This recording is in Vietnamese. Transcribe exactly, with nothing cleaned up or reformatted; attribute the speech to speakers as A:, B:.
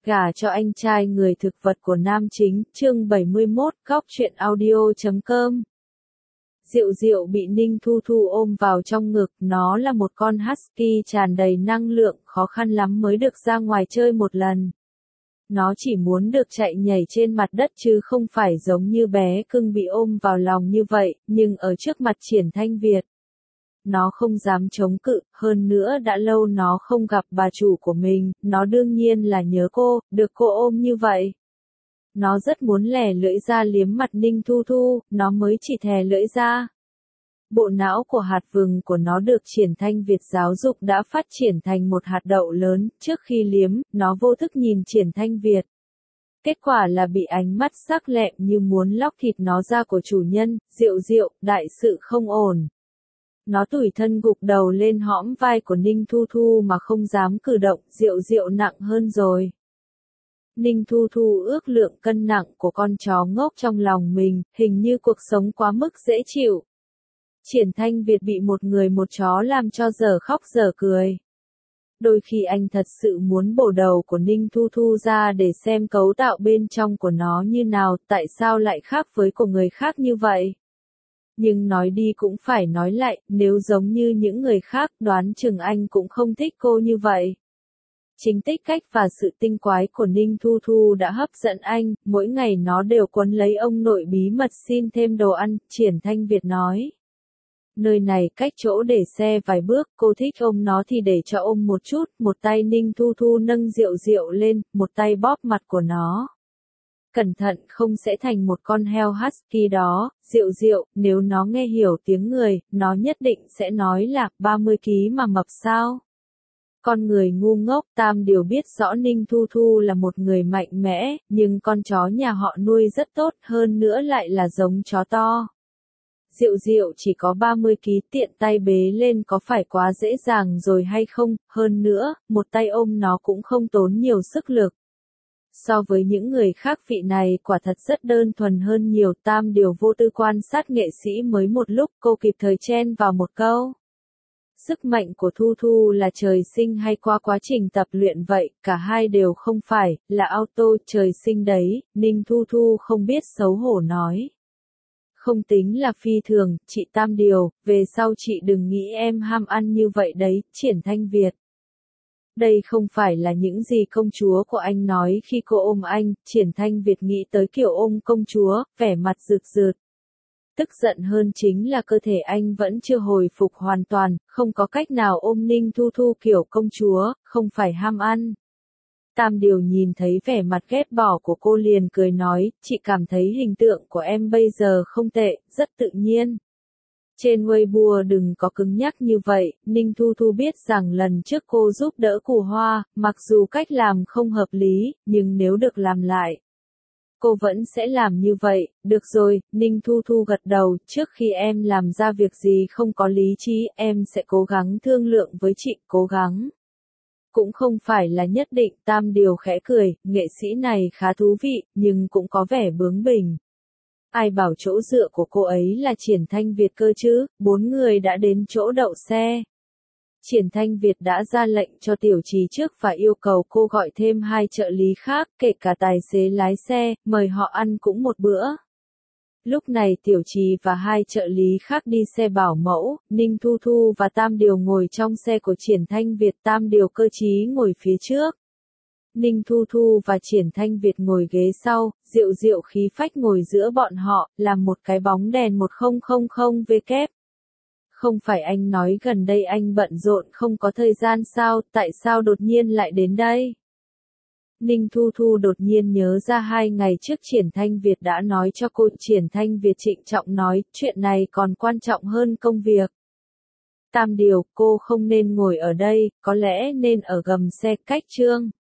A: Gả cho anh trai người thực vật của nam chính, chương bảy mươi mốt, góc truyện audio chấm com. Diệu Diệu bị Ninh Thu Thu ôm vào trong ngực, nó là một con husky tràn đầy năng lượng, khó khăn lắm mới được ra ngoài chơi một lần. Nó chỉ muốn được chạy nhảy trên mặt đất chứ không phải giống như bé cưng bị ôm vào lòng như vậy, nhưng ở trước mặt Triển Thanh Việt. Nó không dám chống cự, hơn nữa đã lâu nó không gặp bà chủ của mình, nó đương nhiên là nhớ cô, được cô ôm như vậy. Nó rất muốn lè lưỡi ra liếm mặt Ninh Thu Thu, nó mới chỉ thè lưỡi ra. Bộ não của hạt vừng của nó được Triển Thanh Việt giáo dục đã phát triển thành một hạt đậu lớn, trước khi liếm, nó vô thức nhìn Triển Thanh Việt. Kết quả là bị ánh mắt sắc lẹm như muốn lóc thịt nó ra của chủ nhân, Diệu Diệu, đại sự không ổn. Nó tủi thân gục đầu lên hõm vai của Ninh Thu Thu mà không dám cử động, Diệu Diệu nặng hơn rồi. Ninh Thu Thu ước lượng cân nặng của con chó ngốc trong lòng mình, hình như cuộc sống quá mức dễ chịu. Triển Thanh Việt bị một người một chó làm cho dở khóc dở cười. Đôi khi anh thật sự muốn bổ đầu của Ninh Thu Thu ra để xem cấu tạo bên trong của nó như nào, tại sao lại khác với của người khác như vậy. Nhưng nói đi cũng phải nói lại, nếu giống như những người khác đoán chừng anh cũng không thích cô như vậy. Chính tích cách và sự tinh quái của Ninh Thu Thu đã hấp dẫn anh, mỗi ngày nó đều quấn lấy ông nội bí mật xin thêm đồ ăn, Triển Thanh Việt nói. Nơi này cách chỗ để xe vài bước, cô thích ôm nó thì để cho ôm một chút, một tay Ninh Thu Thu nâng Diệu Diệu lên, một tay bóp mặt của nó. Cẩn thận không sẽ thành một con heo husky đó, Diệu Diệu, nếu nó nghe hiểu tiếng người, nó nhất định sẽ nói là ba mươi ki lô gam mà mập sao. Con người ngu ngốc, Tam đều biết rõ Ninh Thu Thu là một người mạnh mẽ, nhưng con chó nhà họ nuôi rất tốt, hơn nữa lại là giống chó to. Diệu Diệu chỉ có ba mươi ki lô gam tiện tay bế lên có phải quá dễ dàng rồi hay không, hơn nữa, một tay ôm nó cũng không tốn nhiều sức lực. So với những người khác vị này quả thật rất đơn thuần hơn nhiều. Tam điều vô tư quan sát nghệ sĩ mới một lúc, cô kịp thời chen vào một câu. Sức mạnh của Thu Thu là trời sinh hay qua quá trình tập luyện vậy, cả hai đều không phải, là auto trời sinh đấy, Ninh Thu Thu không biết xấu hổ nói. Không tính là phi thường, chị Tam điều, về sau chị đừng nghĩ em ham ăn như vậy đấy, Triển Thanh Việt. Đây không phải là những gì công chúa của anh nói khi cô ôm anh, Triển Thanh Việt nghĩ tới kiểu ôm công chúa, vẻ mặt rực rực. Tức giận hơn chính là cơ thể anh vẫn chưa hồi phục hoàn toàn, không có cách nào ôm Ninh Thu Thu kiểu công chúa, không phải ham ăn. Tam điều nhìn thấy vẻ mặt ghét bỏ của cô liền cười nói, chị cảm thấy hình tượng của em bây giờ không tệ, rất tự nhiên. Trên Weibo đừng có cứng nhắc như vậy, Ninh Thu Thu biết rằng lần trước cô giúp đỡ Cù Hoa, mặc dù cách làm không hợp lý, nhưng nếu được làm lại, cô vẫn sẽ làm như vậy. Được rồi, Ninh Thu Thu gật đầu, trước khi em làm ra việc gì không có lý trí, em sẽ cố gắng thương lượng với chị, cố gắng. Cũng không phải là nhất định, Tam điều khẽ cười, nghệ sĩ này khá thú vị, nhưng cũng có vẻ bướng bỉnh. Ai bảo chỗ dựa của cô ấy là Triển Thanh Việt cơ chứ, bốn người đã đến chỗ đậu xe. Triển Thanh Việt đã ra lệnh cho Tiểu Trì trước và yêu cầu cô gọi thêm hai trợ lý khác, kể cả tài xế lái xe, mời họ ăn cũng một bữa. Lúc này Tiểu Trì và hai trợ lý khác đi xe bảo mẫu, Ninh Thu Thu và Tam điều ngồi trong xe của Triển Thanh Việt, Tam điều cơ trí ngồi phía trước. Ninh Thu Thu và Triển Thanh Việt ngồi ghế sau, Diệu Diệu khí phách ngồi giữa bọn họ, làm một cái bóng đèn một không không không W kép. Không phải anh nói gần đây anh bận rộn không có thời gian sao, tại sao đột nhiên lại đến đây? Ninh Thu Thu đột nhiên nhớ ra hai ngày trước Triển Thanh Việt đã nói cho cô, Triển Thanh Việt trịnh trọng nói, chuyện này còn quan trọng hơn công việc. Tam điều, cô không nên ngồi ở đây, có lẽ nên ở gầm xe cách trương.